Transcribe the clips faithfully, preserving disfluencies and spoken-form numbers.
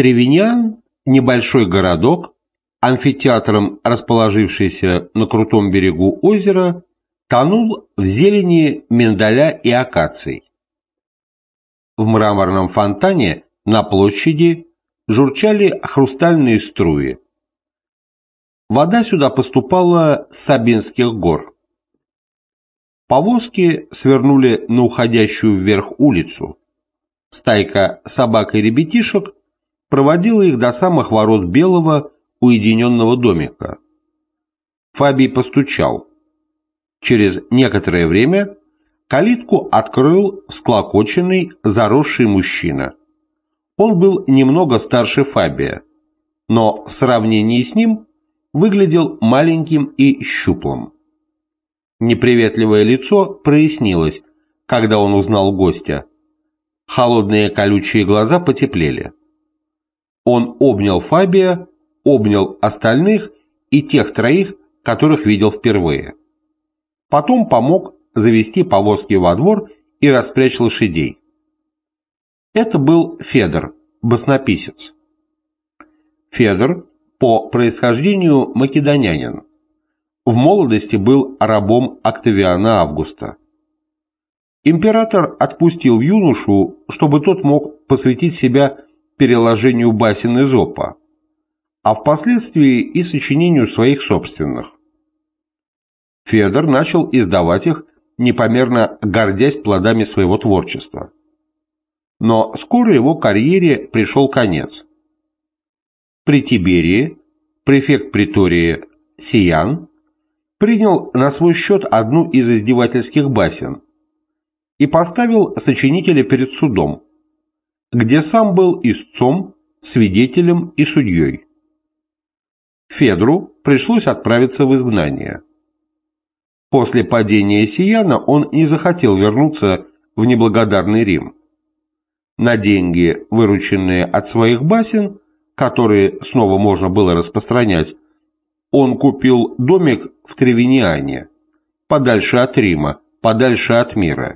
Тревиньян – небольшой городок, амфитеатром расположившийся на крутом берегу озера, тонул в зелени миндаля и акаций. В мраморном фонтане на площади журчали хрустальные струи. Вода сюда поступала с Сабинских гор. Повозки свернули на уходящую вверх улицу. Стайка собак и ребятишек проводила их до самых ворот белого уединенного домика. Фабий постучал. Через некоторое время калитку открыл всклокоченный, заросший мужчина. Он был немного старше Фабия, но в сравнении с ним выглядел маленьким и щуплым. Неприветливое лицо прояснилось, когда он узнал гостя. Холодные колючие глаза потеплели. Он обнял Фабия, обнял остальных и тех троих, которых видел впервые. Потом помог завести повозки во двор и распрячь лошадей. Это был Федор, баснописец. Федор по происхождению македонянин. В молодости был рабом Октавиана Августа. Император отпустил юношу, чтобы тот мог посвятить себя переложению басен Эзопа, а впоследствии и сочинению своих собственных. Федор начал издавать их, непомерно гордясь плодами своего творчества. Но скоро его карьере пришел конец. При Тиберии префект притории Сиян принял на свой счет одну из издевательских басен и поставил сочинителя перед судом, где сам был истцом, свидетелем и судьей. Федру пришлось отправиться в изгнание. После падения Сияна он не захотел вернуться в неблагодарный Рим. На деньги, вырученные от своих басен, которые снова можно было распространять, он купил домик в Тревиниане, подальше от Рима, подальше от мира.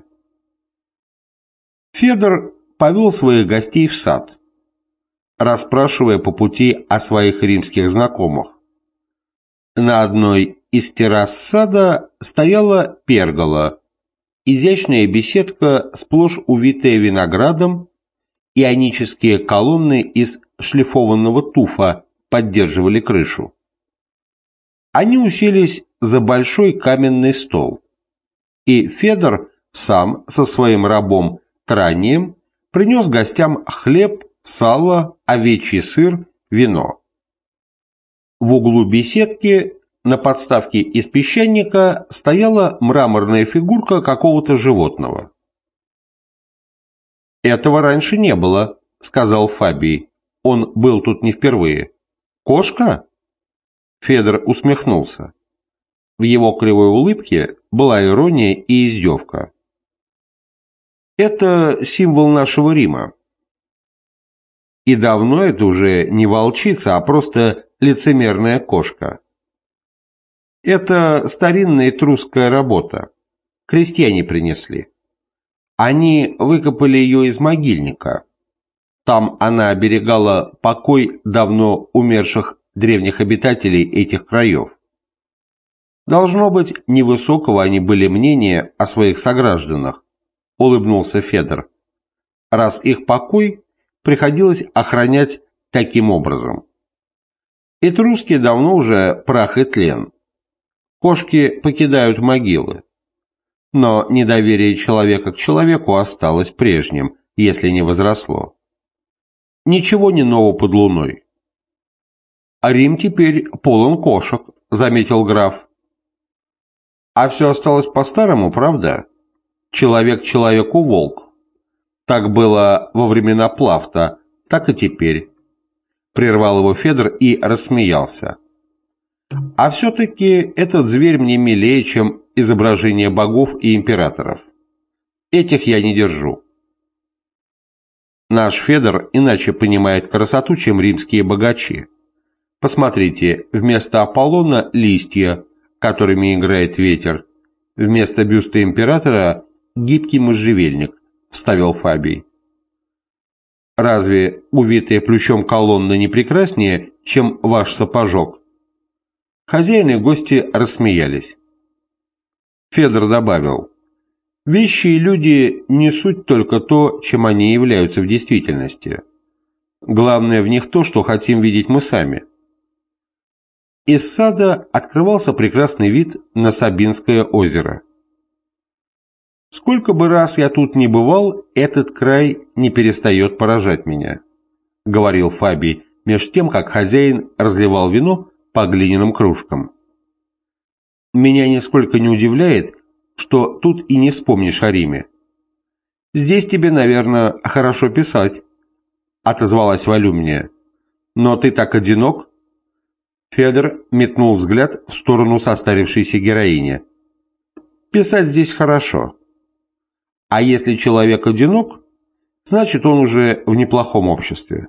Федор повел своих гостей в сад, расспрашивая по пути о своих римских знакомых. На одной из террас сада стояла пергола, изящная беседка, сплошь увитая виноградом, ионические колонны из шлифованного туфа поддерживали крышу. Они уселись за большой каменный стол, и Федор сам со своим рабом Транием принес гостям хлеб, сало, овечий сыр, вино. В углу беседки на подставке из песчаника стояла мраморная фигурка какого-то животного. «Этого раньше не было», — сказал Фабий. «Он был тут не впервые». «Кошка?» Федор усмехнулся. В его кривой улыбке была ирония и издевка. «Это символ нашего Рима. И давно это уже не волчица, а просто лицемерная кошка. Это старинная этрусская работа. Крестьяне принесли. Они выкопали ее из могильника. Там она оберегала покой давно умерших древних обитателей этих краев. Должно быть, невысокого они были мнения о своих согражданах, улыбнулся Федор, раз их покой приходилось охранять таким образом. Этруски давно уже прах и тлен. Кошки покидают могилы. Но недоверие человека к человеку осталось прежним, если не возросло. Ничего не нового под луной. А Рим теперь полон кошек, заметил граф. А все осталось по-старому, правда? Человек человеку волк. Так было во времена Плафта, так и теперь. Прервал его Федор и рассмеялся. А все-таки этот зверь мне милее, чем изображение богов и императоров. Этих я не держу. Наш Федор иначе понимает красоту, чем римские богачи. Посмотрите, вместо Аполлона листья, которыми играет ветер, вместо бюста императора гибкий можжевельник, вставил Фабий. Разве увитые плющом колонна не прекраснее, чем ваш сапожок? Хозяин и гости рассмеялись. Федор добавил: вещи и люди не суть только то, чем они являются в действительности. Главное в них то, что хотим видеть мы сами. Из сада открывался прекрасный вид на Сабинское озеро. Сколько бы раз я тут ни бывал, этот край не перестает поражать меня, говорил Фабий, меж тем, как хозяин разливал вино по глиняным кружкам. Меня нисколько не удивляет, что тут и не вспомнишь о Риме. Здесь тебе, наверное, хорошо писать, отозвалась Волюмния. Но ты так одинок? Федор метнул взгляд в сторону состарившейся героини. Писать здесь хорошо. А если человек одинок, значит, он уже в неплохом обществе.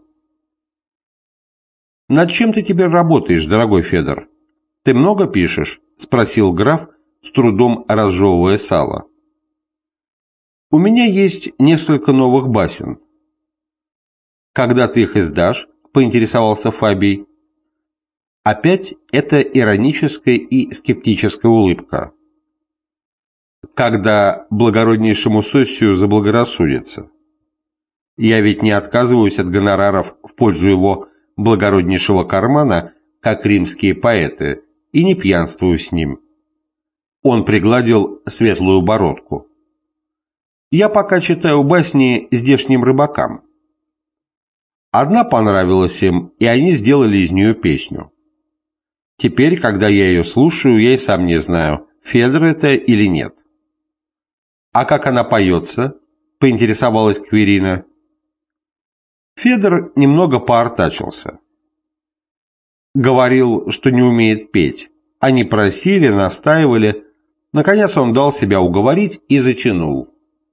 «Над чем ты теперь работаешь, дорогой Федор? Ты много пишешь?» – спросил граф, с трудом разжевывая сало. «У меня есть несколько новых басен». «Когда ты их издашь?» – поинтересовался Фабий. Опять эта ироническая и скептическая улыбка. «Когда благороднейшему Соссию заблагорассудится. Я ведь не отказываюсь от гонораров в пользу его благороднейшего кармана, как римские поэты, и не пьянствую с ним». Он пригладил светлую бородку. «Я пока читаю басни здешним рыбакам. Одна понравилась им, и они сделали из нее песню. Теперь, когда я ее слушаю, я и сам не знаю, Федор это или нет». «А как она поется?» – поинтересовалась Кверина. Федор немного поортачился. Говорил, что не умеет петь. Они просили, настаивали. Наконец он дал себя уговорить и затянул.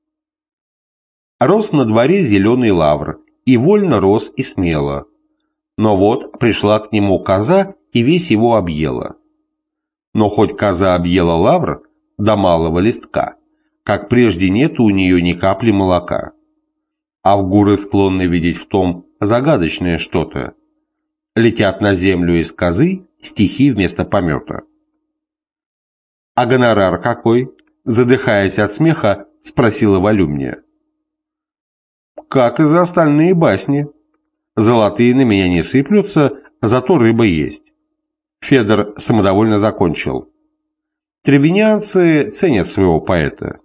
Рос на дворе зеленый лавр, и вольно рос и смело. Но вот пришла к нему коза и весь его объела. Но хоть коза объела лавр до малого листка, как прежде нет у нее ни капли молока. Авгуры склонны видеть в том загадочное что-то. Летят на землю из козы стихи вместо помета. «А гонорар какой?» – задыхаясь от смеха, спросила Волюмния. «Как и за остальные басни. Золотые на меня не сыплются, зато рыба есть». Федор самодовольно закончил. «Тревинианцы ценят своего поэта».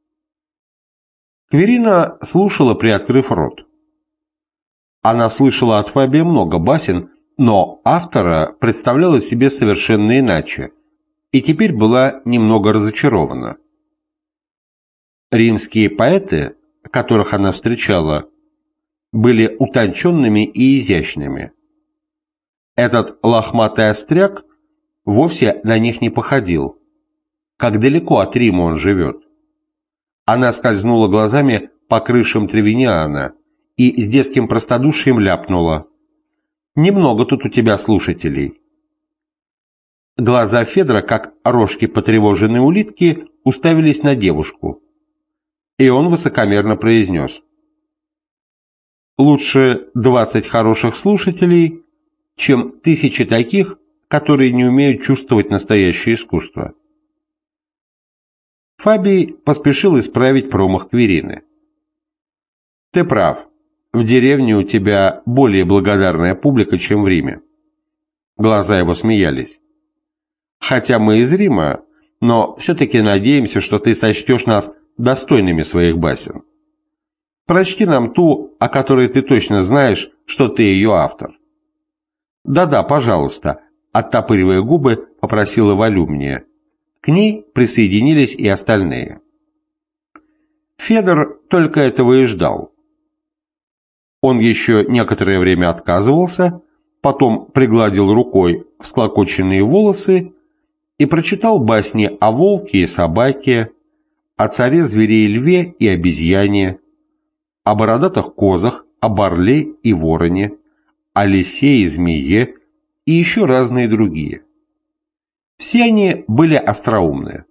Кверина слушала, приоткрыв рот. Она слышала от Фабия много басен, но автора представляла себе совершенно иначе, и теперь была немного разочарована. Римские поэты, которых она встречала, были утонченными и изящными. Этот лохматый остряк вовсе на них не походил. Как далеко от Рима он живет. Она скользнула глазами по крышам Тревиниана и с детским простодушием ляпнула: «Немного тут у тебя слушателей». Глаза Федора, как рожки потревоженной улитки, уставились на девушку. И он высокомерно произнес: «Лучше двадцать хороших слушателей, чем тысячи таких, которые не умеют чувствовать настоящее искусство». Фабий поспешил исправить промах Кверины. «Ты прав. В деревне у тебя более благодарная публика, чем в Риме». Глаза его смеялись. «Хотя мы из Рима, но все-таки надеемся, что ты сочтешь нас достойными своих басен. Прочти нам ту, о которой ты точно знаешь, что ты ее автор». «Да-да, пожалуйста», — оттопыривая губы, попросила Волюмния. К ней присоединились и остальные. Федор только этого и ждал. Он еще некоторое время отказывался, потом пригладил рукой всклокоченные волосы и прочитал басни о волке и собаке, о царе зверей льве и обезьяне, о бородатых козах, о орле и вороне, о лисе и змее и еще разные другие. Все они были остроумные.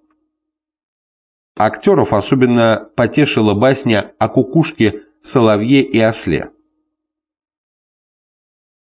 Актеров особенно потешила басня о кукушке, соловье и осле.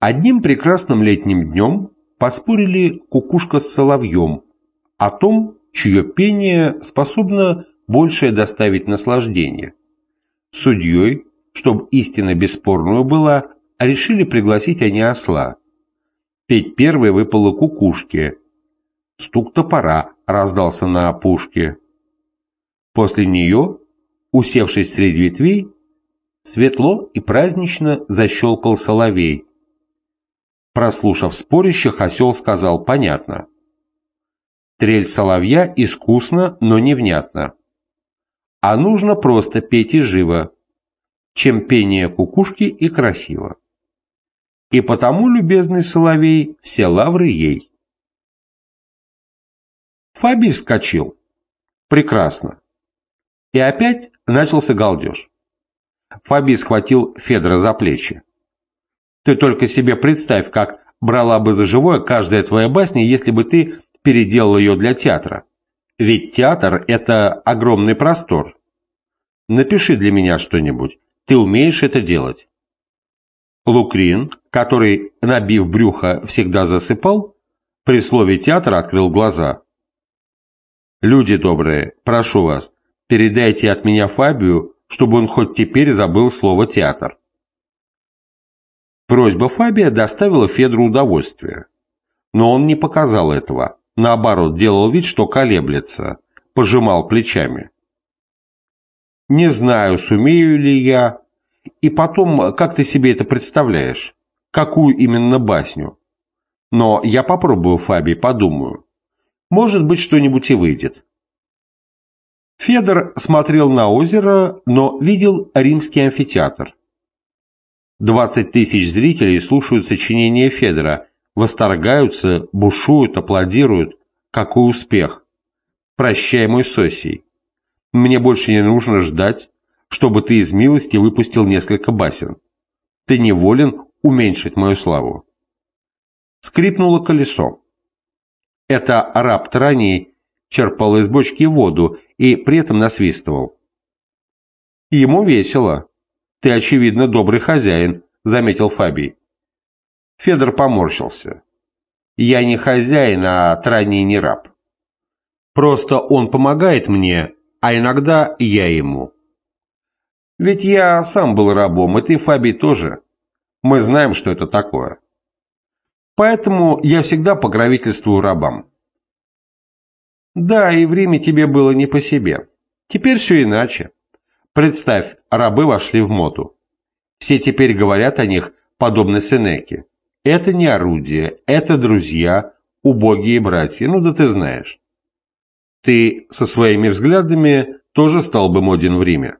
Одним прекрасным летним днем поспорили кукушка с соловьем о том, чье пение способно большее доставить наслаждение. Судьей, чтобы истина бесспорную была, решили пригласить они осла. Петь первой выпало кукушке. Стук топора раздался на опушке. После нее, усевшись среди ветвей, светло и празднично защелкал соловей. Прослушав спорящих, осел сказал понятно. Трель соловья искусно, но невнятно. А нужно просто петь и живо, чем пение кукушки и красиво. И потому, любезный соловей, все лавры ей. Фабий вскочил. Прекрасно. И опять начался галдеж. Фабий схватил Федора за плечи. Ты только себе представь, как брала бы за живое каждая твоя басня, если бы ты переделал ее для театра. Ведь театр – это огромный простор. Напиши для меня что-нибудь. Ты умеешь это делать. Лукрин, который, набив брюхо, всегда засыпал, при слове театр открыл глаза. Люди добрые, прошу вас, передайте от меня Фабию, чтобы он хоть теперь забыл слово театр. Просьба Фабия доставила Федору удовольствие. Но он не показал этого, наоборот, делал вид, что колеблется, пожимал плечами. Не знаю, сумею ли я, и потом, как ты себе это представляешь, какую именно басню. Но я попробую, Фабий, подумаю. Может быть, что-нибудь и выйдет. Федор смотрел на озеро, но видел римский амфитеатр. Двадцать тысяч зрителей слушают сочинения Федора, восторгаются, бушуют, аплодируют. Какой успех! Прощай, мой Сосий. Мне больше не нужно ждать, чтобы ты из милости выпустил несколько басен. Ты не волен уменьшить мою славу. Скрипнуло колесо. Это раб Траний черпал из бочки воду и при этом насвистывал. Ему весело. Ты, очевидно, добрый хозяин, заметил Фабий. Федор поморщился. Я не хозяин, а Траний не раб. Просто он помогает мне, а иногда я ему. Ведь я сам был рабом, и ты, Фабий, тоже. Мы знаем, что это такое. Поэтому я всегда покровительствую рабам. Да, и в Риме тебе было не по себе. Теперь все иначе. Представь, рабы вошли в моду. Все теперь говорят о них, подобно Сенеке. Это не орудие, это друзья, убогие братья, ну да ты знаешь. Ты со своими взглядами тоже стал бы моден в Риме.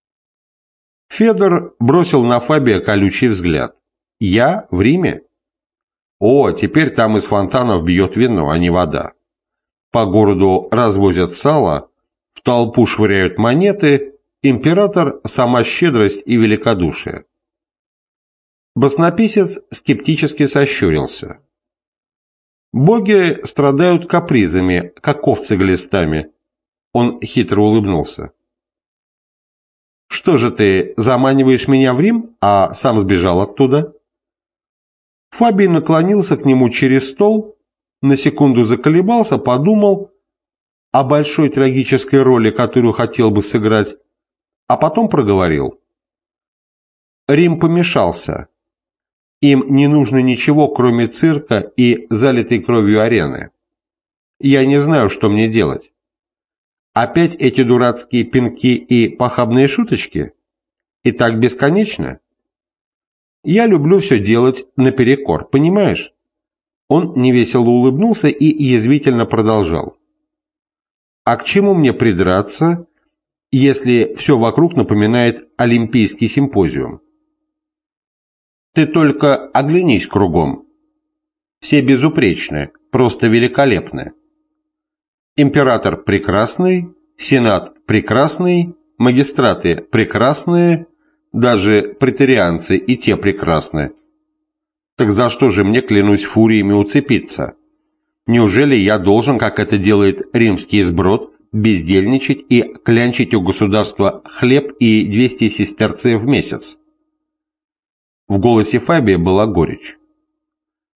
Федор бросил на Фабия колючий взгляд. Я в Риме? О, теперь там из фонтанов бьет вино, а не вода. По городу развозят сало, в толпу швыряют монеты. Император – сама щедрость и великодушие. Баснописец скептически сощурился. Боги страдают капризами, как овцы глистами. Он хитро улыбнулся. Что же ты, заманиваешь меня в Рим, а сам сбежал оттуда? Фабий наклонился к нему через стол, на секунду заколебался, подумал о большой трагической роли, которую хотел бы сыграть, а потом проговорил. Рим помешался. Им не нужно ничего, кроме цирка и залитой кровью арены. Я не знаю, что мне делать. Опять эти дурацкие пинки и похабные шуточки? И так бесконечно? Я люблю все делать наперекор, понимаешь? Он невесело улыбнулся и язвительно продолжал. А к чему мне придраться, если все вокруг напоминает Олимпийский симпозиум? Ты только оглянись кругом. Все безупречны, просто великолепны. Император прекрасный, сенат прекрасный, магистраты прекрасные, даже преторианцы и те прекрасны. Так за что же мне, клянусь фуриями, уцепиться? Неужели я должен, как это делает римский сброд, бездельничать и клянчить у государства хлеб и двести сестерцев в месяц? В голосе Фабия была горечь.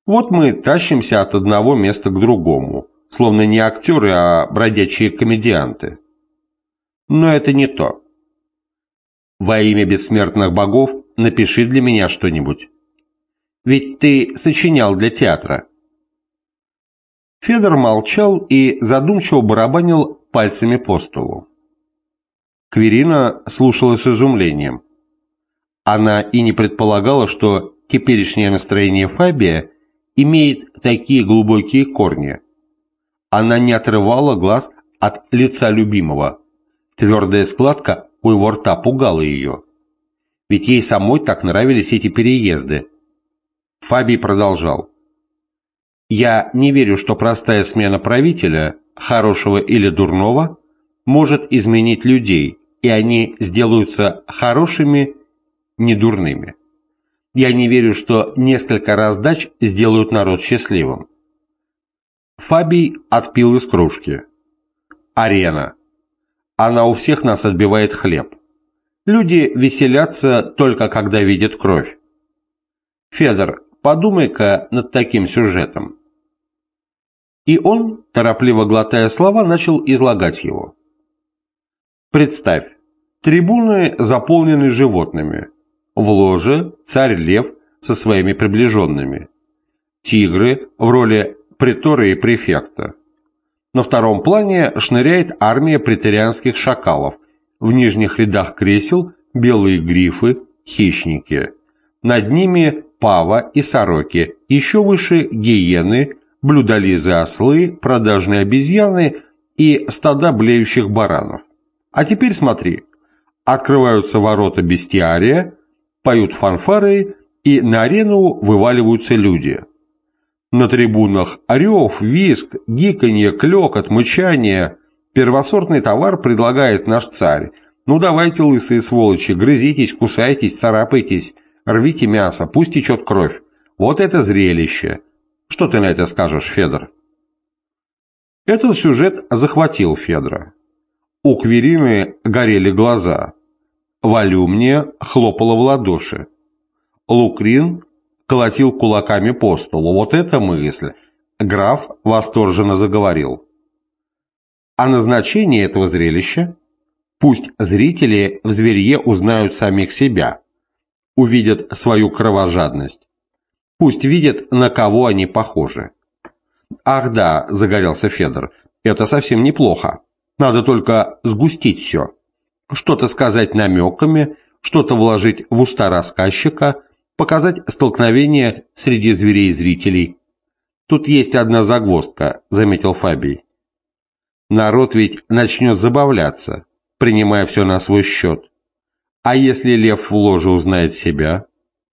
Вот мы тащимся от одного места к другому, словно не актеры, а бродячие комедианты. Но это не то. Во имя бессмертных богов напиши для меня что-нибудь. Ведь ты сочинял для театра. Федор молчал и задумчиво барабанил пальцами по столу. Кверина слушала с изумлением. Она и не предполагала, что теперешнее настроение Фабия имеет такие глубокие корни. Она не отрывала глаз от лица любимого. Твердая складка у его рта пугала ее. Ведь ей самой так нравились эти переезды. Фабий продолжал. «Я не верю, что простая смена правителя, хорошего или дурного, может изменить людей, и они сделаются хорошими, не дурными. Я не верю, что несколько раздач сделают народ счастливым». Фабий отпил из кружки. «Арена. Она у всех нас отбивает хлеб. Люди веселятся только когда видят кровь. Федор, подумай-ка над таким сюжетом». И он, торопливо глотая слова, начал излагать его. Представь, трибуны заполнены животными. В ложе царь-лев со своими приближенными. Тигры в роли притора и префекта. На втором плане шныряет армия преторианских шакалов. В нижних рядах кресел белые грифы, хищники. Над ними пава и сороки. Еще выше гиены, блюдолизы-ослы, продажные обезьяны и стада блеющих баранов. А теперь смотри. Открываются ворота бестиария, поют фанфары, и на арену вываливаются люди. На трибунах рев, визг, гиканье, клёкот, мычание. Первосортный товар предлагает наш царь. Ну давайте, лысые сволочи, грызитесь, кусайтесь, царапайтесь, рвите мясо, пусть течет кровь. Вот это зрелище. Что ты на это скажешь, Федор? Этот сюжет захватил Федора. У Кверины горели глаза. Волюмния хлопала в ладоши. Лукрин колотил кулаками по столу. Вот это мысль! Граф восторженно заговорил. А назначение этого зрелища? Пусть зрители в зверье узнают самих себя, увидят свою кровожадность. Пусть видят, на кого они похожи. Ах да, загорелся Федор, это совсем неплохо. Надо только сгустить все. Что-то сказать намеками, что-то вложить в уста рассказчика, показать столкновение среди зверей и зрителей. Тут есть одна загвоздка, заметил Фабий. Народ ведь начнет забавляться, принимая все на свой счет. А если лев в ложе узнает себя?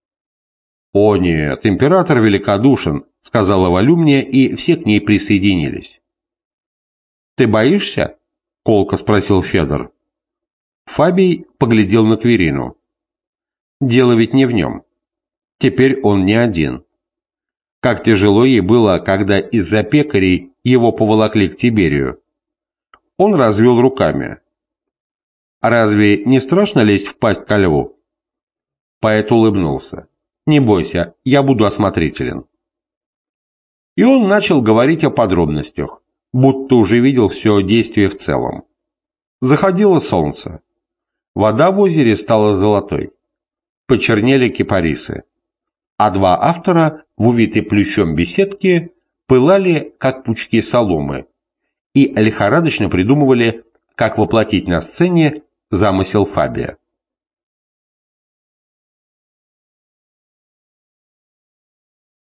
О нет, император великодушен, сказала Волюмния, и все к ней присоединились. Ты боишься? Колко спросил Федор. Фабий поглядел на Кверину. Дело ведь не в нем. Теперь он не один. Как тяжело ей было, когда из-за пекарей его поволокли к Тиберию. Он развел руками. Разве не страшно лезть в пасть ко льву? Поэт улыбнулся. Не бойся, я буду осмотрителен. И он начал говорить о подробностях, будто уже видел все действие в целом. Заходило солнце. Вода в озере стала золотой. Почернели кипарисы. А два автора в увитой плющом беседке пылали, как пучки соломы, и лихорадочно придумывали, как воплотить на сцене замысел Фабия.